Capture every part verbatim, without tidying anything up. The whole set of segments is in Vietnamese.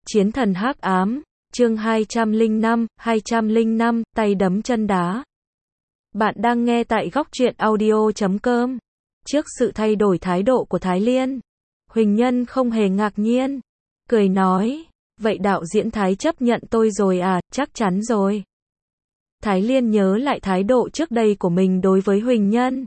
Chiến thần hắc ám, chương hai trăm lẻ năm, hai trăm lẻ năm, tay đấm chân đá. Bạn đang nghe tại góc truyện audio chấm com. Trước sự thay đổi thái độ của Thái Liên, Huỳnh Nhân không hề ngạc nhiên, cười nói, vậy đạo diễn Thái chấp nhận tôi rồi à, chắc chắn rồi. Thái Liên nhớ lại thái độ trước đây của mình đối với Huỳnh Nhân.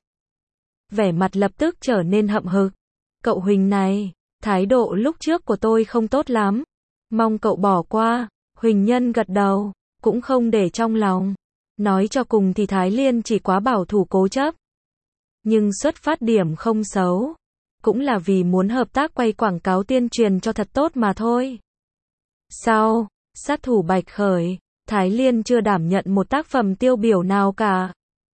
Vẻ mặt lập tức trở nên hậm hực. Cậu Huỳnh này, thái độ lúc trước của tôi không tốt lắm. Mong cậu bỏ qua. Huỳnh Nhân gật đầu, cũng không để trong lòng. Nói cho cùng thì Thái Liên chỉ quá bảo thủ cố chấp. Nhưng xuất phát điểm không xấu. Cũng là vì muốn hợp tác quay quảng cáo tuyên truyền cho thật tốt mà thôi. Sau, sát thủ Bạch Khởi, Thái Liên chưa đảm nhận một tác phẩm tiêu biểu nào cả.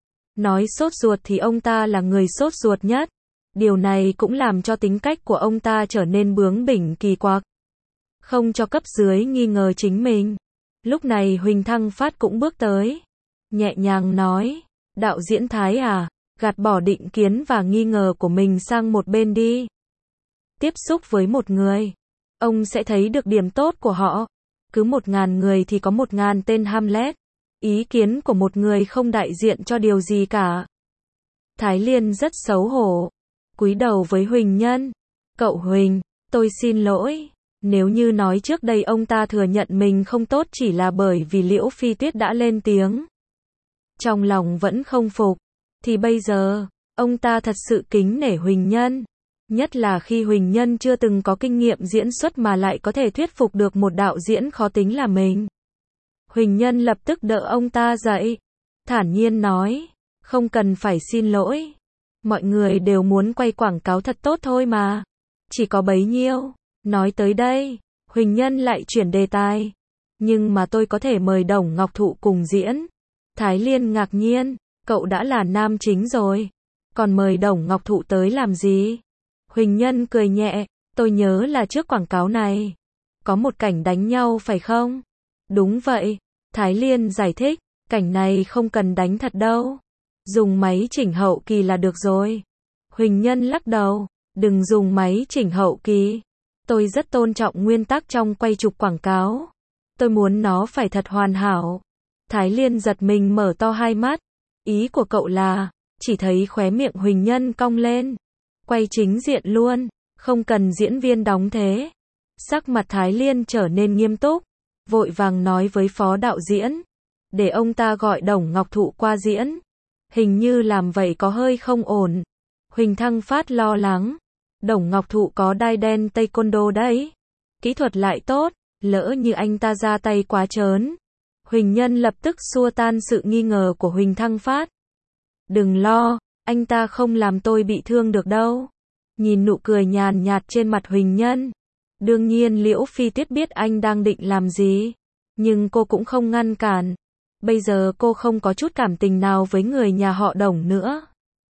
Nói sốt ruột thì ông ta là người sốt ruột nhất. Điều này cũng làm cho tính cách của ông ta trở nên bướng bỉnh kỳ quặc. Không cho cấp dưới nghi ngờ chính mình. Lúc này Huỳnh Thăng Phát cũng bước tới. Nhẹ nhàng nói, đạo diễn Thái à, gạt bỏ định kiến và nghi ngờ của mình sang một bên đi. Tiếp xúc với một người, ông sẽ thấy được điểm tốt của họ. Cứ một ngàn người thì có một ngàn tên Hamlet. Ý kiến của một người không đại diện cho điều gì cả. Thái Liên rất xấu hổ. Cúi đầu với Huỳnh Nhân. Cậu Huỳnh, tôi xin lỗi. Nếu như nói trước đây ông ta thừa nhận mình không tốt chỉ là bởi vì Liễu Phi Tuyết đã lên tiếng. Trong lòng vẫn không phục. Thì bây giờ, ông ta thật sự kính nể Huỳnh Nhân. Nhất là khi Huỳnh Nhân chưa từng có kinh nghiệm diễn xuất mà lại có thể thuyết phục được một đạo diễn khó tính là mình. Huỳnh Nhân lập tức đỡ ông ta dậy. Thản nhiên nói, không cần phải xin lỗi. Mọi người đều muốn quay quảng cáo thật tốt thôi mà. Chỉ có bấy nhiêu. Nói tới đây, Huỳnh Nhân lại chuyển đề tài. Nhưng mà tôi có thể mời Đồng Ngọc Thụ cùng diễn. Thái Liên ngạc nhiên, cậu đã là nam chính rồi. Còn mời Đồng Ngọc Thụ tới làm gì? Huỳnh Nhân cười nhẹ, tôi nhớ là trước quảng cáo này. Có một cảnh đánh nhau phải không? Đúng vậy. Thái Liên giải thích, cảnh này không cần đánh thật đâu. Dùng máy chỉnh hậu kỳ là được rồi. Huỳnh Nhân lắc đầu, đừng dùng máy chỉnh hậu kỳ. Tôi rất tôn trọng nguyên tắc trong quay chụp quảng cáo. Tôi muốn nó phải thật hoàn hảo. Thái Liên giật mình mở to hai mắt. Ý của cậu là, chỉ thấy khóe miệng Huỳnh Nhân cong lên. Quay chính diện luôn, không cần diễn viên đóng thế. Sắc mặt Thái Liên trở nên nghiêm túc. Vội vàng nói với phó đạo diễn. Để ông ta gọi Đồng Ngọc Thụ qua diễn. Hình như làm vậy có hơi không ổn. Huỳnh Thăng Phát lo lắng. Đồng Ngọc Thụ có đai đen taekwondo đấy. Kỹ thuật lại tốt, lỡ như anh ta ra tay quá trớn. Huỳnh Nhân lập tức xua tan sự nghi ngờ của Huỳnh Thăng Phát. Đừng lo, anh ta không làm tôi bị thương được đâu. Nhìn nụ cười nhàn nhạt trên mặt Huỳnh Nhân. Đương nhiên Liễu Phi Tuyết biết anh đang định làm gì. Nhưng cô cũng không ngăn cản. Bây giờ cô không có chút cảm tình nào với người nhà họ Đồng nữa.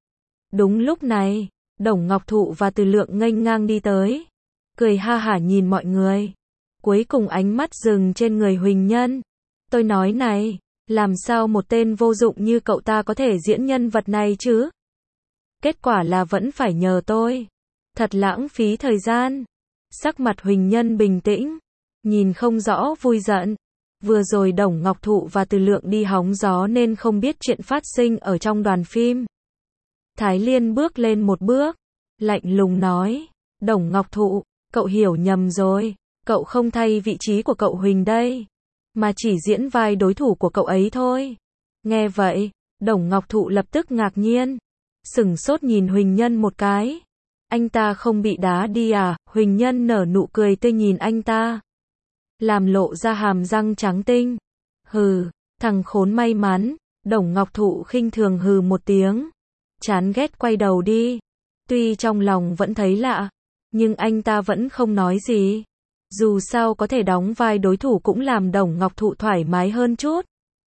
Đúng lúc này, Đồng Ngọc Thụ và Từ Lượng nghênh ngang đi tới. Cười ha hả nhìn mọi người. Cuối cùng ánh mắt dừng trên người Huỳnh Nhân. Tôi nói này, làm sao một tên vô dụng như cậu ta có thể diễn nhân vật này chứ? Kết quả là vẫn phải nhờ tôi. Thật lãng phí thời gian. Sắc mặt Huỳnh Nhân bình tĩnh. Nhìn không rõ vui giận. Vừa rồi Đồng Ngọc Thụ và Từ Lượng đi hóng gió nên không biết chuyện phát sinh ở trong đoàn phim. Thái Liên bước lên một bước. Lạnh lùng nói. Đồng Ngọc Thụ, cậu hiểu nhầm rồi. Cậu không thay vị trí của cậu Huỳnh đây. Mà chỉ diễn vai đối thủ của cậu ấy thôi. Nghe vậy, Đồng Ngọc Thụ lập tức ngạc nhiên. Sửng sốt nhìn Huỳnh Nhân một cái. Anh ta không bị đá đi à? Huỳnh Nhân nở nụ cười tươi nhìn anh ta. Làm lộ ra hàm răng trắng tinh. Hừ, thằng khốn may mắn. Đồng Ngọc Thụ khinh thường hừ một tiếng. Chán ghét quay đầu đi. Tuy trong lòng vẫn thấy lạ, nhưng anh ta vẫn không nói gì. Dù sao có thể đóng vai đối thủ cũng làm Đồng Ngọc Thụ thoải mái hơn chút.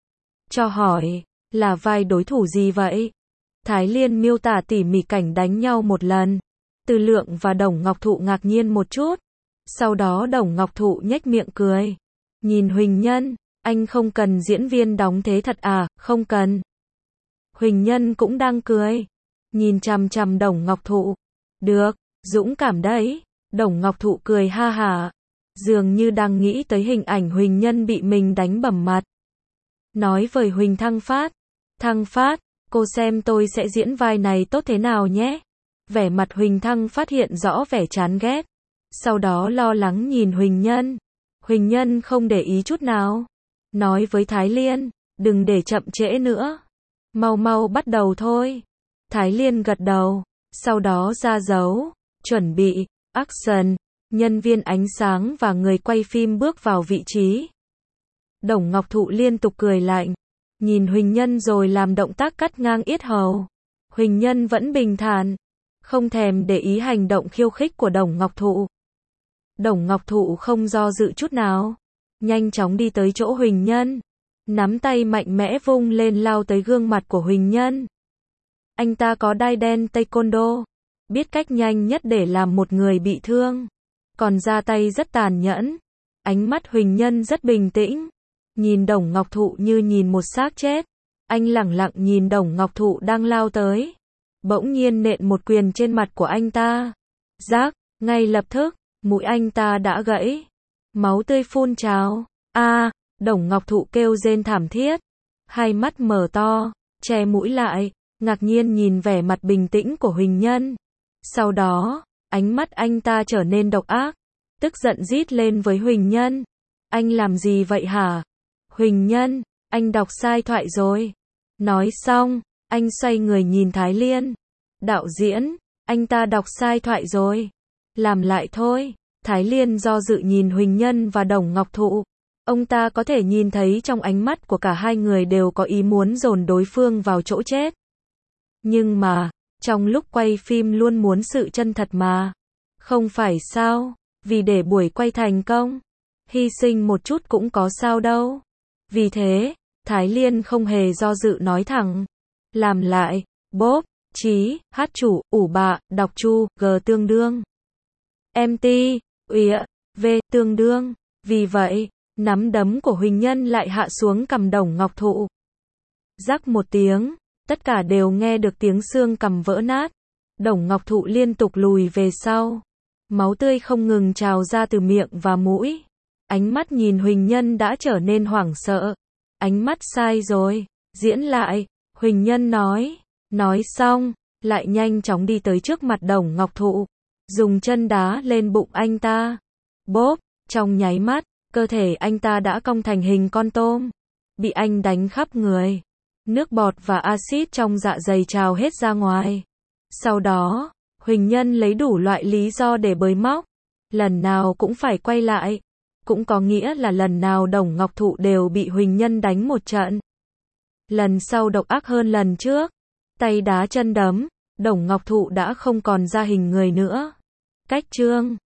Cho hỏi, là vai đối thủ gì vậy? Thái Liên miêu tả tỉ mỉ cảnh đánh nhau một lần. Từ Lượng và Đồng Ngọc Thụ ngạc nhiên một chút. Sau đó Đồng Ngọc Thụ nhếch miệng cười. Nhìn Huỳnh Nhân, anh không cần diễn viên đóng thế thật à? Không cần. Huỳnh Nhân cũng đang cười. Nhìn chằm chằm Đồng Ngọc Thụ. Được, dũng cảm đấy. Đồng Ngọc Thụ cười ha hả. dường như đang nghĩ tới hình ảnh Huỳnh Nhân bị mình đánh bầm mặt. Nói với Huỳnh Thăng Phát, Thăng Phát, cô xem tôi sẽ diễn vai này tốt thế nào nhé. Vẻ mặt Huỳnh Thăng Phát hiện rõ vẻ chán ghét. Sau đó lo lắng nhìn Huỳnh Nhân. Huỳnh Nhân không để ý chút nào. Nói với Thái Liên, đừng để chậm trễ nữa. Mau mau bắt đầu thôi. Thái Liên gật đầu. Sau đó ra dấu, chuẩn bị, action. Nhân viên ánh sáng và người quay phim bước vào vị trí. Đồng Ngọc Thụ liên tục cười lạnh. Nhìn Huỳnh Nhân rồi làm động tác cắt ngang yết hầu. Huỳnh Nhân vẫn bình thản. Không thèm để ý hành động khiêu khích của Đồng Ngọc Thụ. Đồng Ngọc Thụ không do dự chút nào. Nhanh chóng đi tới chỗ Huỳnh Nhân. Nắm tay mạnh mẽ vung lên lao tới gương mặt của Huỳnh Nhân. Anh ta có đai đen taekwondo. Biết cách nhanh nhất để làm một người bị thương. Còn ra tay rất tàn nhẫn. Ánh mắt Huỳnh Nhân rất bình tĩnh. Nhìn Đồng Ngọc Thụ như nhìn một xác chết. Anh lẳng lặng nhìn Đồng Ngọc Thụ đang lao tới. Bỗng nhiên nện một quyền trên mặt của anh ta. Rác, ngay lập tức, mũi anh ta đã gãy. Máu tươi phun trào. A, à, Đồng Ngọc Thụ kêu rên thảm thiết. Hai mắt mở to, che mũi lại, ngạc nhiên nhìn vẻ mặt bình tĩnh của Huỳnh Nhân. Sau đó, ánh mắt anh ta trở nên độc ác. Tức giận rít lên với Huỳnh Nhân. Anh làm gì vậy hả? Huỳnh Nhân, anh đọc sai thoại rồi. Nói xong, anh xoay người nhìn Thái Liên. Đạo diễn, anh ta đọc sai thoại rồi. Làm lại thôi. Thái Liên do dự nhìn Huỳnh Nhân và Đồng Ngọc Thụ. Ông ta có thể nhìn thấy trong ánh mắt của cả hai người đều có ý muốn dồn đối phương vào chỗ chết. Nhưng mà, trong lúc quay phim luôn muốn sự chân thật mà. Không phải sao, vì để buổi quay thành công, hy sinh một chút cũng có sao đâu. Vì thế, Thái Liên không hề do dự nói thẳng. Làm lại, bốp, chí, hát chủ, ủ bạ, đọc chu, g tương đương. em tê, uýa, v tương đương. Vì vậy, nắm đấm của Huỳnh Nhân lại hạ xuống cằm Đồng Ngọc Thụ. Rắc một tiếng, tất cả đều nghe được tiếng xương cằm vỡ nát. Đồng Ngọc Thụ liên tục lùi về sau. Máu tươi không ngừng trào ra từ miệng và mũi. Ánh mắt nhìn Huỳnh Nhân đã trở nên hoảng sợ. Ánh mắt sai rồi, diễn lại, Huỳnh Nhân nói. Nói xong, lại nhanh chóng đi tới trước mặt Đồng Ngọc Thụ. Dùng chân đá lên bụng anh ta. Bốp, trong nháy mắt, cơ thể anh ta đã cong thành hình con tôm. Bị anh đánh khắp người. Nước bọt và axit trong dạ dày trào hết ra ngoài. Sau đó, Huỳnh Nhân lấy đủ loại lý do để bới móc. Lần nào cũng phải quay lại. Cũng có nghĩa là lần nào Đồng Ngọc Thụ đều bị Huỳnh Nhân đánh một trận. Lần sau độc ác hơn lần trước. Tay đá chân đấm, Đồng Ngọc Thụ đã không còn ra hình người nữa. Cách chương